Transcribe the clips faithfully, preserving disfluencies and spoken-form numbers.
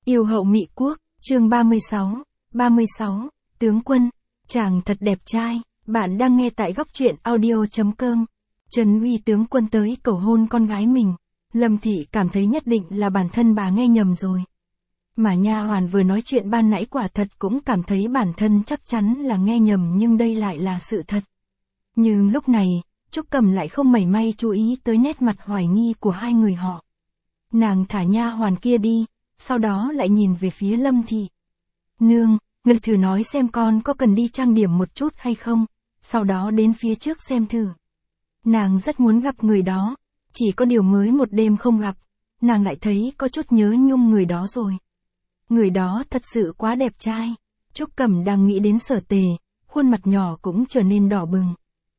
Yêu hậu Mị Quốc, chương ba mươi sáu, ba mươi sáu, tướng quân, chàng thật đẹp trai, bạn đang nghe tại góc truyện audio chấm com. Trần Uy tướng quân tới cầu hôn con gái mình, Lâm Thị cảm thấy nhất định là bản thân bà nghe nhầm rồi. Mà nha hoàn vừa nói chuyện ban nãy quả thật cũng cảm thấy bản thân chắc chắn là nghe nhầm, nhưng đây lại là sự thật. Nhưng lúc này, Trúc Cầm lại không mảy may chú ý tới nét mặt hoài nghi của hai người họ. Nàng thả nha hoàn kia đi, sau đó lại nhìn về phía Lâm Thị. Nương, người thử nói xem con có cần đi trang điểm một chút hay không, sau đó đến phía trước xem thử. Nàng rất muốn gặp người đó, chỉ có điều mới một đêm không gặp, nàng lại thấy có chút nhớ nhung người đó rồi. Người đó thật sự quá đẹp trai. Trúc Cẩm đang nghĩ đến Sở Tề, khuôn mặt nhỏ cũng trở nên đỏ bừng.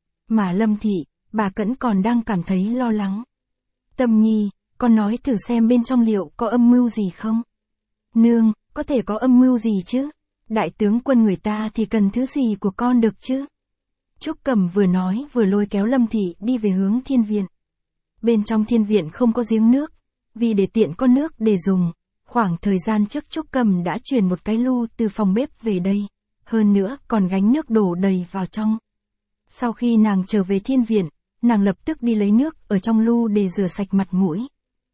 Mà Lâm Thị, bà Cẩn còn đang cảm thấy lo lắng. Tâm Nhi, con nói thử xem bên trong liệu có âm mưu gì không? Nương, có thể có âm mưu gì chứ? Đại tướng quân người ta thì cần thứ gì của con được chứ? Trúc Cẩm vừa nói vừa lôi kéo Lâm Thị đi về hướng thiên viện. Bên trong thiên viện không có giếng nước, vì để tiện có nước để dùng, khoảng thời gian trước Trúc Cẩm đã chuyển một cái lu từ phòng bếp về đây, hơn nữa còn gánh nước đổ đầy vào trong. Sau khi nàng trở về thiên viện, nàng lập tức đi lấy nước ở trong lu để rửa sạch mặt mũi.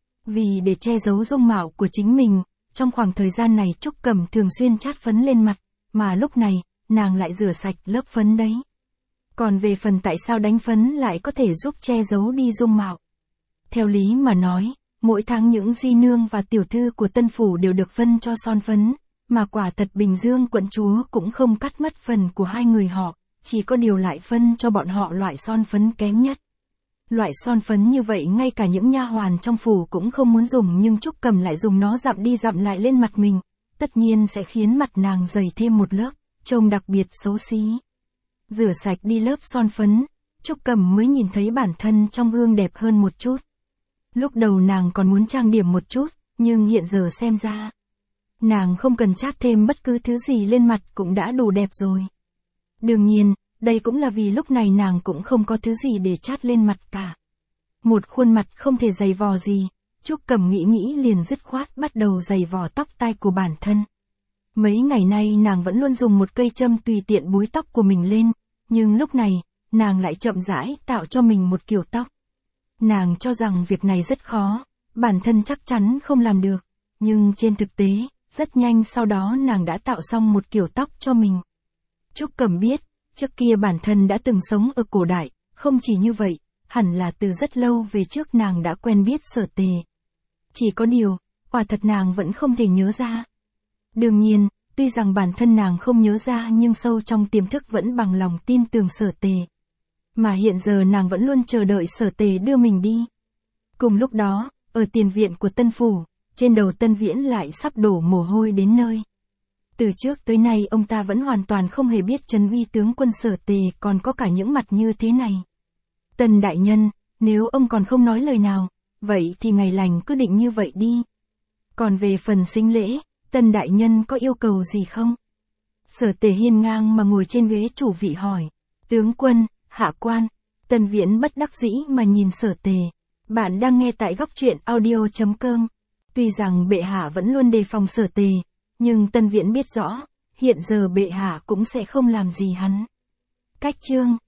Vì để che giấu dung mạo của chính mình, trong khoảng thời gian này Trúc Cẩm thường xuyên chát phấn lên mặt, mà lúc này, nàng lại rửa sạch lớp phấn đấy. Còn về phần tại sao đánh phấn lại có thể giúp che giấu đi dung mạo. Theo lý mà nói, mỗi tháng những di nương và tiểu thư của Tân Phủ đều được phân cho son phấn, mà quả thật Bình Dương quận chúa cũng không cắt mất phần của hai người họ, chỉ có điều lại phân cho bọn họ loại son phấn kém nhất. Loại son phấn như vậy ngay cả những nha hoàn trong phủ cũng không muốn dùng, nhưng Trúc Cẩm lại dùng nó dặm đi dặm lại lên mặt mình, tất nhiên sẽ khiến mặt nàng dày thêm một lớp, trông đặc biệt xấu xí. Rửa sạch đi lớp son phấn, Trúc Cẩm mới nhìn thấy bản thân trong gương đẹp hơn một chút. Lúc đầu nàng còn muốn trang điểm một chút, nhưng hiện giờ xem ra, nàng không cần chát thêm bất cứ thứ gì lên mặt cũng đã đủ đẹp rồi. Đương nhiên, đây cũng là vì lúc này nàng cũng không có thứ gì để chát lên mặt cả. Một khuôn mặt không thể giày vò gì, Trúc Cẩm nghĩ nghĩ liền dứt khoát bắt đầu giày vò tóc tai của bản thân. Mấy ngày nay nàng vẫn luôn dùng một cây châm tùy tiện búi tóc của mình lên, nhưng lúc này, nàng lại chậm rãi tạo cho mình một kiểu tóc. Nàng cho rằng việc này rất khó, bản thân chắc chắn không làm được, nhưng trên thực tế, rất nhanh sau đó nàng đã tạo xong một kiểu tóc cho mình. Trúc Cẩm biết, trước kia bản thân đã từng sống ở cổ đại, không chỉ như vậy, hẳn là từ rất lâu về trước nàng đã quen biết Sở Tề. Chỉ có điều, quả thật nàng vẫn không thể nhớ ra. Đương nhiên, tuy rằng bản thân nàng không nhớ ra nhưng sâu trong tiềm thức vẫn bằng lòng tin tưởng Sở Tề. Mà hiện giờ nàng vẫn luôn chờ đợi Sở Tề đưa mình đi. Cùng lúc đó, ở tiền viện của Tân Phủ, trên đầu Tân Viễn lại sắp đổ mồ hôi đến nơi. Từ trước tới nay ông ta vẫn hoàn toàn không hề biết Trần Uy tướng quân Sở Tề còn có cả những mặt như thế này. Tần đại nhân, nếu ông còn không nói lời nào, vậy thì ngày lành cứ định như vậy đi. Còn về phần sính lễ, Tần đại nhân có yêu cầu gì không? Sở Tề hiên ngang mà ngồi trên ghế chủ vị hỏi. Tướng quân, hạ quan. Tần Viễn bất đắc dĩ mà nhìn Sở Tề. Bạn đang nghe tại góc truyện audio chấm com. Tuy rằng bệ hạ vẫn luôn đề phòng Sở Tề, nhưng Tần Viễn biết rõ, hiện giờ bệ hạ cũng sẽ không làm gì hắn. Cách chương